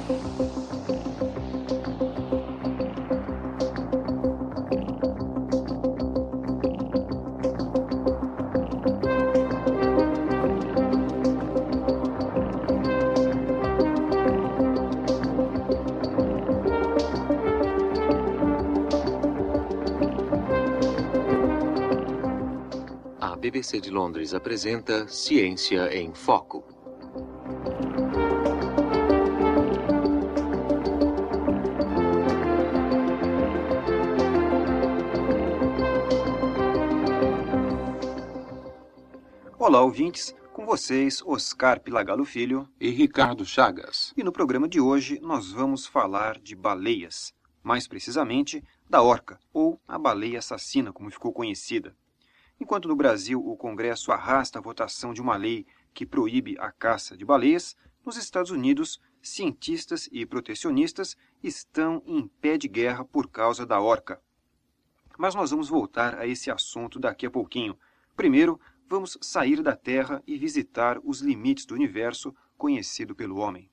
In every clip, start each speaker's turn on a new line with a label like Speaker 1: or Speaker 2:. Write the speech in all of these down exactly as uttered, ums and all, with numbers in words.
Speaker 1: A B B C de Londres apresenta Ciência em Foco.
Speaker 2: Olá, ouvintes, com vocês, Oscar Pilagalo Filho
Speaker 3: e Ricardo Chagas.
Speaker 2: E no programa de hoje nós vamos falar de baleias, mais precisamente da orca, ou a baleia assassina, como ficou conhecida. Enquanto no Brasil o Congresso arrasta a votação de uma lei que proíbe a caça de baleias, nos Estados Unidos, cientistas e protecionistas estão em pé de guerra por causa da orca. Mas nós vamos voltar a esse assunto daqui a pouquinho. Primeiro, vamos sair da Terra e visitar os limites do universo conhecido pelo homem.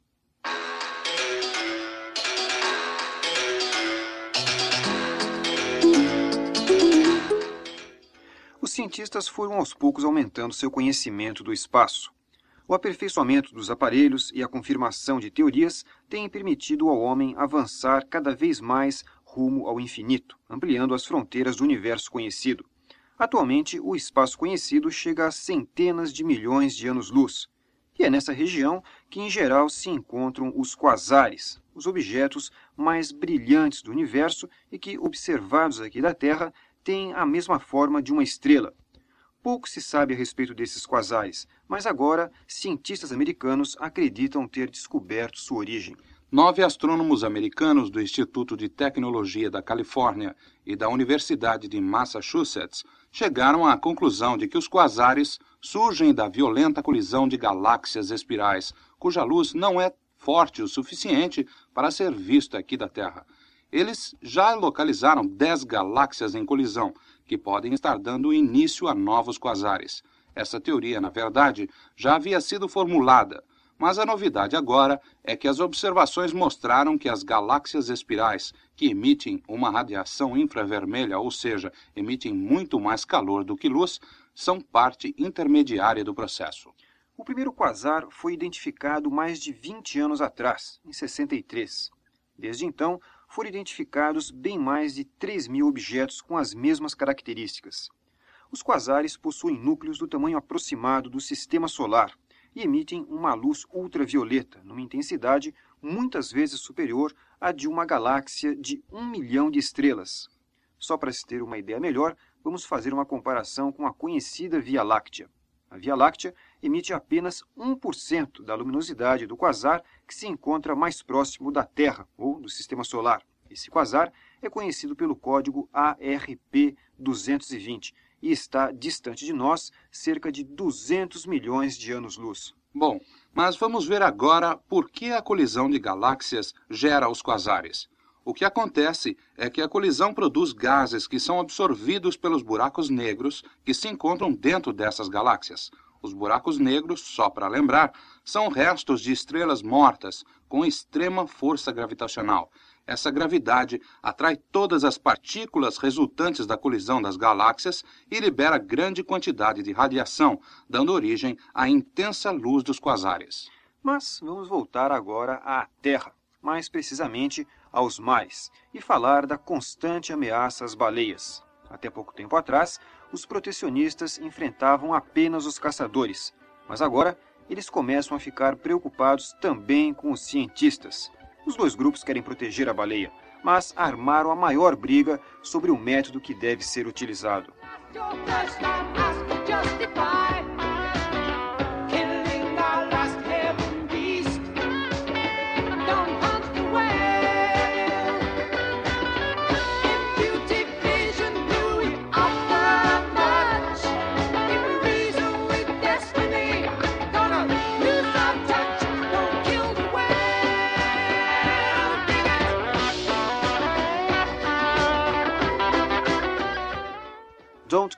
Speaker 2: Os cientistas foram aos poucos aumentando seu conhecimento do espaço. O aperfeiçoamento dos aparelhos e a confirmação de teorias têm permitido ao homem avançar cada vez mais rumo ao infinito, ampliando as fronteiras do universo conhecido. Atualmente, o espaço conhecido chega a centenas de milhões de anos-luz. E é nessa região que, em geral, se encontram os quasares, os objetos mais brilhantes do universo e que, observados aqui da Terra, têm a mesma forma de uma estrela. Pouco se sabe a respeito desses quasares, mas agora cientistas americanos acreditam ter descoberto sua origem.
Speaker 3: Nove astrônomos americanos do Instituto de Tecnologia da Califórnia e da Universidade de Massachusetts chegaram à conclusão de que os quasares surgem da violenta colisão de galáxias espirais, cuja luz não é forte o suficiente para ser vista aqui da Terra. Eles já localizaram dez galáxias em colisão, que podem estar dando início a novos quasares. Essa teoria, na verdade, já havia sido formulada, mas a novidade agora é que as observações mostraram que as galáxias espirais, que emitem uma radiação infravermelha, ou seja, emitem muito mais calor do que luz, são parte intermediária do processo.
Speaker 2: O primeiro quasar foi identificado mais de vinte anos atrás, em sessenta e três. Desde então, foram identificados bem mais de três mil objetos com as mesmas características. Os quasares possuem núcleos do tamanho aproximado do sistema solar e emitem uma luz ultravioleta, numa intensidade muitas vezes superior à de uma galáxia de um milhão de estrelas. Só para se ter uma ideia melhor, vamos fazer uma comparação com a conhecida Via Láctea. A Via Láctea emite apenas um por cento da luminosidade do quasar que se encontra mais próximo da Terra, ou do Sistema Solar. Esse quasar é conhecido pelo código A R P duzentos e vinte e está distante de nós cerca de duzentos milhões de anos-luz.
Speaker 3: Bom, mas vamos ver agora por que a colisão de galáxias gera os quasares. O que acontece é que a colisão produz gases que são absorvidos pelos buracos negros que se encontram dentro dessas galáxias. Os buracos negros, só para lembrar, são restos de estrelas mortas com extrema força gravitacional. Essa gravidade atrai todas as partículas resultantes da colisão das galáxias e libera grande quantidade de radiação, dando origem à intensa luz dos quasares.
Speaker 2: Mas vamos voltar agora à Terra, mais precisamente aos mares, e falar da constante ameaça às baleias. Até pouco tempo atrás, os protecionistas enfrentavam apenas os caçadores, mas agora eles começam a ficar preocupados também com os cientistas. Os dois grupos querem proteger a baleia, mas armaram a maior briga sobre o método que deve ser utilizado. Don't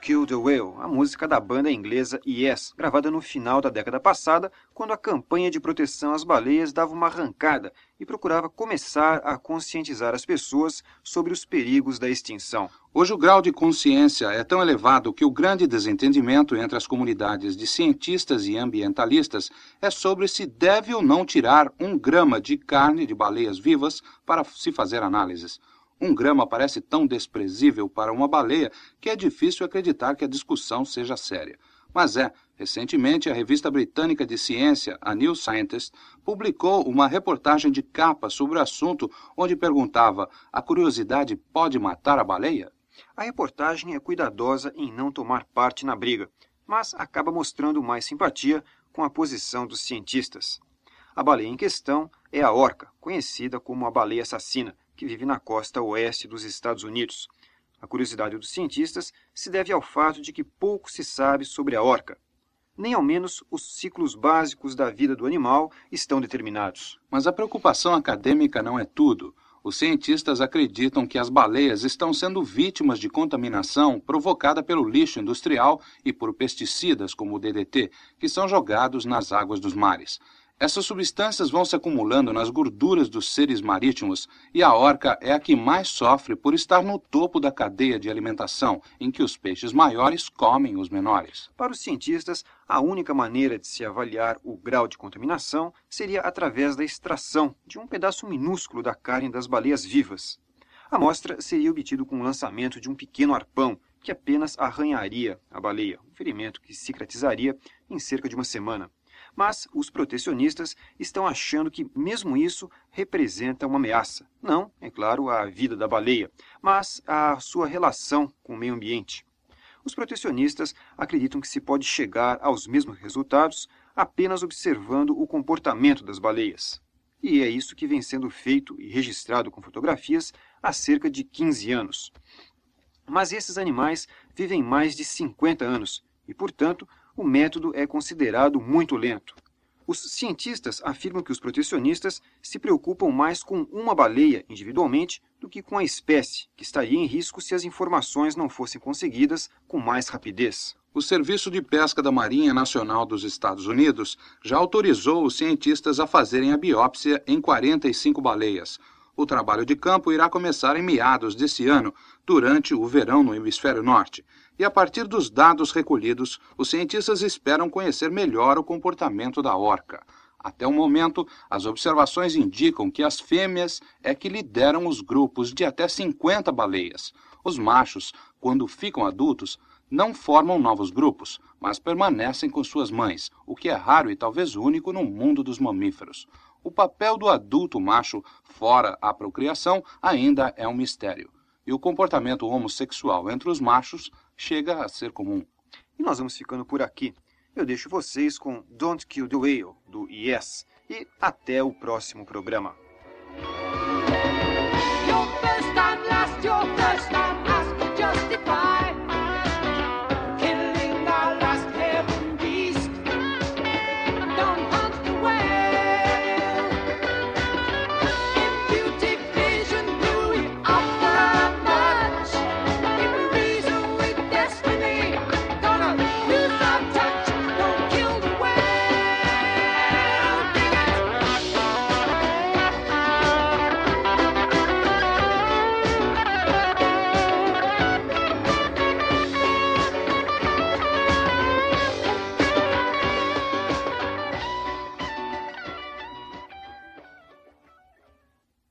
Speaker 2: Kill the Whale, a música da banda inglesa Yes, gravada no final da década passada, quando a campanha de proteção às baleias dava uma arrancada e procurava começar a conscientizar as pessoas sobre os perigos da extinção.
Speaker 3: Hoje o grau de consciência é tão elevado que o grande desentendimento entre as comunidades de cientistas e ambientalistas é sobre se deve ou não tirar um grama de carne de baleias vivas para se fazer análises. Um grama parece tão desprezível para uma baleia que é difícil acreditar que a discussão seja séria. Mas é, recentemente a revista britânica de ciência, a New Scientist, publicou uma reportagem de capa sobre o assunto onde perguntava: a curiosidade pode matar a baleia?
Speaker 2: A reportagem é cuidadosa em não tomar parte na briga, mas acaba mostrando mais simpatia com a posição dos cientistas. A baleia em questão é a orca, conhecida como a baleia assassina, que vive na costa oeste dos Estados Unidos. A curiosidade dos cientistas se deve ao fato de que pouco se sabe sobre a orca. Nem ao menos os ciclos básicos da vida do animal estão determinados.
Speaker 3: Mas a preocupação acadêmica não é tudo. Os cientistas acreditam que as baleias estão sendo vítimas de contaminação provocada pelo lixo industrial e por pesticidas como o D D T, que são jogados nas águas dos mares. Essas substâncias vão se acumulando nas gorduras dos seres marítimos e a orca é a que mais sofre por estar no topo da cadeia de alimentação, em que os peixes maiores comem os menores.
Speaker 2: Para os cientistas, a única maneira de se avaliar o grau de contaminação seria através da extração de um pedaço minúsculo da carne das baleias vivas. A amostra seria obtida com o lançamento de um pequeno arpão, que apenas arranharia a baleia, um ferimento que cicatrizaria em cerca de uma semana. Mas os protecionistas estão achando que mesmo isso representa uma ameaça. Não, é claro, à vida da baleia, mas à sua relação com o meio ambiente. Os protecionistas acreditam que se pode chegar aos mesmos resultados apenas observando o comportamento das baleias. E é isso que vem sendo feito e registrado com fotografias há cerca de quinze anos. Mas esses animais vivem mais de cinquenta anos e, portanto, o método é considerado muito lento. Os cientistas afirmam que os protecionistas se preocupam mais com uma baleia individualmente do que com a espécie, que estaria em risco se as informações não fossem conseguidas com mais rapidez.
Speaker 3: O Serviço de Pesca da Marinha Nacional dos Estados Unidos já autorizou os cientistas a fazerem a biópsia em quarenta e cinco baleias. O trabalho de campo irá começar em meados desse ano, durante o verão no hemisfério norte. E a partir dos dados recolhidos, os cientistas esperam conhecer melhor o comportamento da orca. Até o momento, as observações indicam que as fêmeas é que lideram os grupos de até cinquenta baleias. Os machos, quando ficam adultos, não formam novos grupos, mas permanecem com suas mães, o que é raro e talvez único no mundo dos mamíferos. O papel do adulto macho fora a procriação ainda é um mistério. E o comportamento homossexual entre os machos chega a ser comum.
Speaker 2: E nós vamos ficando por aqui. Eu deixo vocês com Don't Kill the Whale, do Yes. E até o próximo programa.